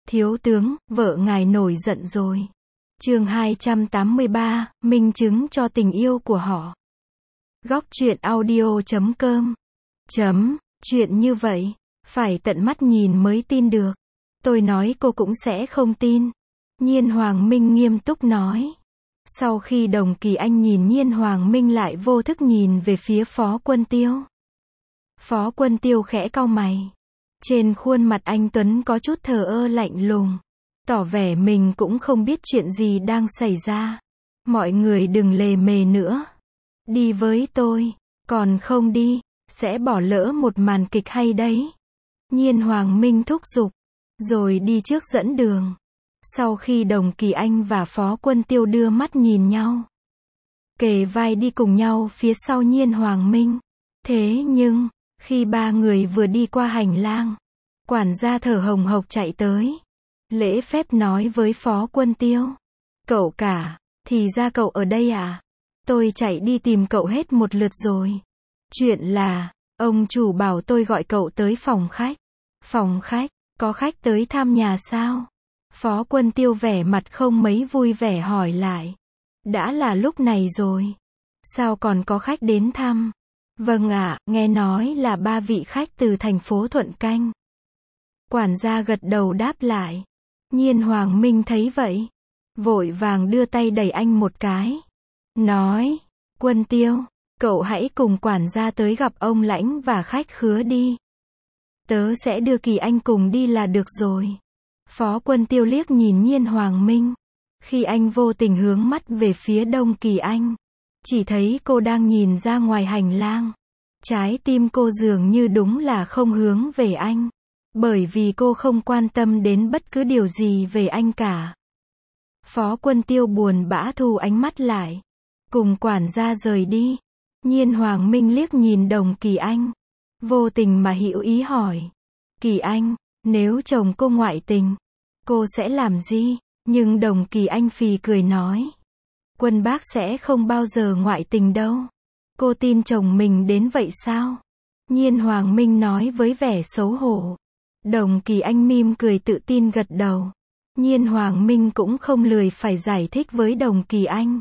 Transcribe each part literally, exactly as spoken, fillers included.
Thiếu tướng, vợ ngài nổi giận rồi. Chương hai trăm tám mươi ba, minh chứng cho tình yêu của họ. Góc truyện audio chấm com. Chấm, chuyện như vậy, phải tận mắt nhìn mới tin được. Tôi nói cô cũng sẽ không tin. Nhiên Hoàng Minh nghiêm túc nói. Sau khi Đồng Kỳ Anh nhìn Nhiên Hoàng Minh lại vô thức nhìn về phía Phó Quân Tiêu. Phó Quân Tiêu khẽ cau mày. Trên khuôn mặt anh Tuấn có chút thờ ơ lạnh lùng, tỏ vẻ mình cũng không biết chuyện gì đang xảy ra. Mọi người đừng lề mề nữa. Đi với tôi, còn không đi, sẽ bỏ lỡ một màn kịch hay đấy. Nhiên Hoàng Minh thúc giục, rồi đi trước dẫn đường. Sau khi Đồng Kỳ Anh và Phó Quân Tiêu đưa mắt nhìn nhau, kề vai đi cùng nhau phía sau Nhiên Hoàng Minh. Thế nhưng, khi ba người vừa đi qua hành lang, quản gia thở hồng hộc chạy tới. Lễ phép nói với Phó Quân Tiêu. Cậu cả, thì ra cậu ở đây à? Tôi chạy đi tìm cậu hết một lượt rồi. Chuyện là, ông chủ bảo tôi gọi cậu tới phòng khách. Phòng khách, có khách tới thăm nhà sao? Phó Quân Tiêu vẻ mặt không mấy vui vẻ hỏi lại. Đã là lúc này rồi. Sao còn có khách đến thăm? Vâng ạ, nghe nói là ba vị khách từ thành phố Thuận Canh. Quản gia gật đầu đáp lại. Nhiên Hoàng Minh thấy vậy, vội vàng đưa tay đẩy anh một cái. Nói, Quân Tiêu, cậu hãy cùng quản gia tới gặp ông Lãnh và khách khứa đi. Tớ sẽ đưa Kỳ Anh cùng đi là được rồi. Phó Quân Tiêu liếc nhìn Nhiên Hoàng Minh. Khi anh vô tình hướng mắt về phía Đông Kỳ Anh, chỉ thấy cô đang nhìn ra ngoài hành lang. Trái tim cô dường như đúng là không hướng về anh, bởi vì cô không quan tâm đến bất cứ điều gì về anh cả. Phó Quân Tiêu buồn bã thu ánh mắt lại, cùng quản gia rời đi. Nhiên Hoàng Minh liếc nhìn Đồng Kỳ Anh, vô tình mà hữu ý hỏi. Kỳ Anh, nếu chồng cô ngoại tình, cô sẽ làm gì? Nhưng Đồng Kỳ Anh phì cười nói. Quân bác sẽ không bao giờ ngoại tình đâu. Cô tin chồng mình đến vậy sao? Nhiên Hoàng Minh nói với vẻ xấu hổ. Đồng Kỳ Anh mỉm cười tự tin gật đầu. Nhiên Hoàng Minh cũng không lười phải giải thích với Đồng Kỳ Anh,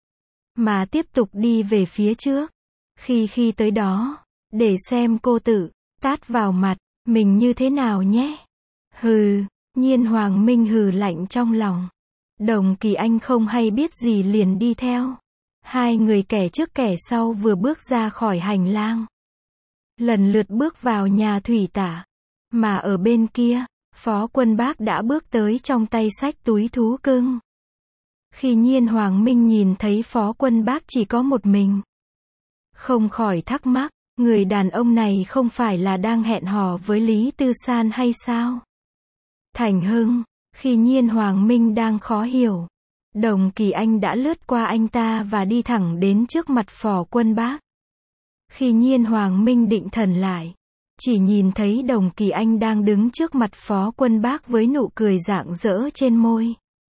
mà tiếp tục đi về phía trước. Khi khi tới đó, để xem cô tự tát vào mặt mình như thế nào nhé. Hừ, Nhiên Hoàng Minh hừ lạnh trong lòng. Đồng Kỳ Anh không hay biết gì liền đi theo. Hai người kẻ trước kẻ sau vừa bước ra khỏi hành lang, lần lượt bước vào nhà thủy tả. Mà ở bên kia, Phó Quân Bác đã bước tới trong tay xách túi thú cưng. Khi Nhiên Hoàng Minh nhìn thấy Phó Quân Bác chỉ có một mình, không khỏi thắc mắc, người đàn ông này không phải là đang hẹn hò với Lý Tư San hay sao? Thành Hưng, khi Nhiên Hoàng Minh đang khó hiểu, Đồng Kỳ Anh đã lướt qua anh ta và đi thẳng đến trước mặt Phó Quân Bác. Khi Nhiên Hoàng Minh định thần lại, chỉ nhìn thấy Đồng Kỳ Anh đang đứng trước mặt Phó Quân Bác với nụ cười rạng rỡ trên môi.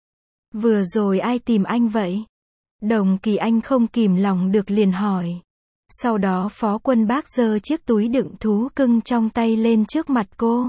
Vừa rồi ai tìm anh vậy? Đồng Kỳ Anh không kìm lòng được liền hỏi. Sau đó Phó Quân Bác giơ chiếc túi đựng thú cưng trong tay lên trước mặt cô,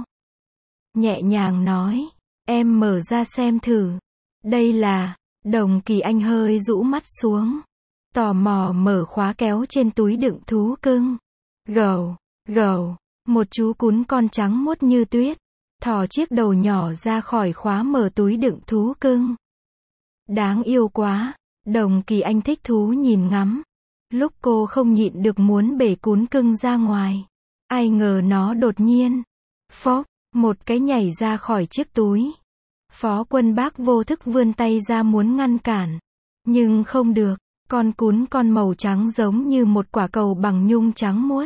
nhẹ nhàng nói, em mở ra xem thử. Đây là... Đồng Kỳ Anh hơi rũ mắt xuống, tò mò mở khóa kéo trên túi đựng thú cưng. Gầu, gầu, một chú cún con trắng muốt như tuyết, thò chiếc đầu nhỏ ra khỏi khóa mở túi đựng thú cưng. Đáng yêu quá, Đồng Kỳ Anh thích thú nhìn ngắm. Lúc cô không nhịn được muốn bể cún cưng ra ngoài, ai ngờ nó đột nhiên, phốc, một cái nhảy ra khỏi chiếc túi. Phó Quân Bác vô thức vươn tay ra muốn ngăn cản, nhưng không được, con cún con màu trắng giống như một quả cầu bằng nhung trắng muốt.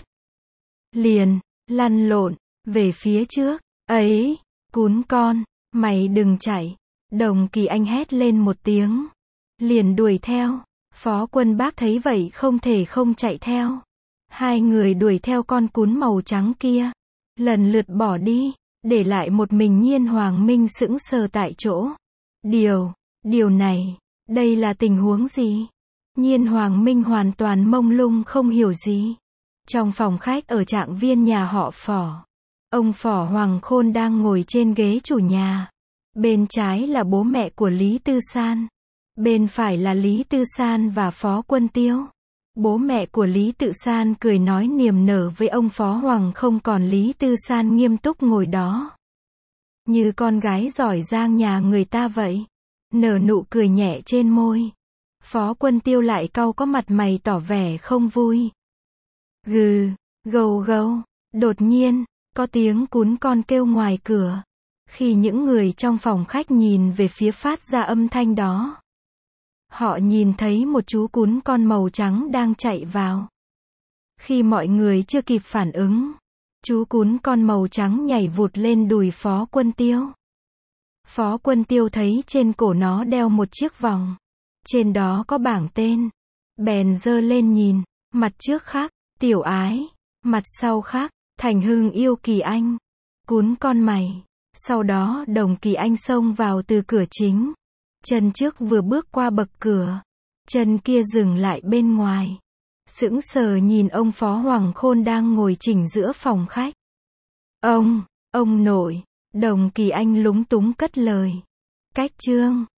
Liền, lăn lộn, về phía trước. Ấy, cún con, mày đừng chạy. Đồng Kỳ Anh hét lên một tiếng, liền đuổi theo. Phó Quân Bác thấy vậy không thể không chạy theo. Hai người đuổi theo con cún màu trắng kia, lần lượt bỏ đi, để lại một mình Nhiên Hoàng Minh sững sờ tại chỗ. Điều, điều này, đây là tình huống gì? Nhiên Hoàng Minh hoàn toàn mông lung không hiểu gì. Trong phòng khách ở Trạng Viên nhà họ Phỏ, ông Phỏ Hoàng Khôn đang ngồi trên ghế chủ nhà, Bên trái là bố mẹ của Lý Tư San. Bên phải là Lý Tư San và Phó Quân Tiêu. Bố mẹ của Lý Tự San cười nói niềm nở với ông Phó Hoàng không, còn Lý Tư San nghiêm túc ngồi đó. Như con gái giỏi giang nhà người ta vậy. Nở nụ cười nhẹ trên môi. Phó Quân Tiêu lại cau có mặt mày tỏ vẻ không vui. Gừ, gầu gầu. Đột nhiên, có tiếng cún con kêu ngoài cửa. Khi những người trong phòng khách nhìn về phía phát ra âm thanh đó, họ nhìn thấy một chú cún con màu trắng đang chạy vào. Khi mọi người chưa kịp phản ứng, chú cún con màu trắng nhảy vụt lên đùi Phó Quân Tiêu. Phó Quân Tiêu thấy trên cổ nó đeo một chiếc vòng. Trên đó có bảng tên. Bèn giơ lên nhìn, mặt trước khắc, Tiểu Ái, mặt sau khắc, Thành Hưng yêu Kỳ Anh. Cún con mày. Sau đó Đồng Kỳ Anh xông vào từ cửa chính. Chân trước vừa bước qua bậc cửa, chân kia dừng lại bên ngoài. Sững sờ nhìn ông Phó Hoàng Khôn đang ngồi chỉnh giữa phòng khách. Ông, ông nội, Đồng Kỳ Anh lúng túng cất lời. Cách chương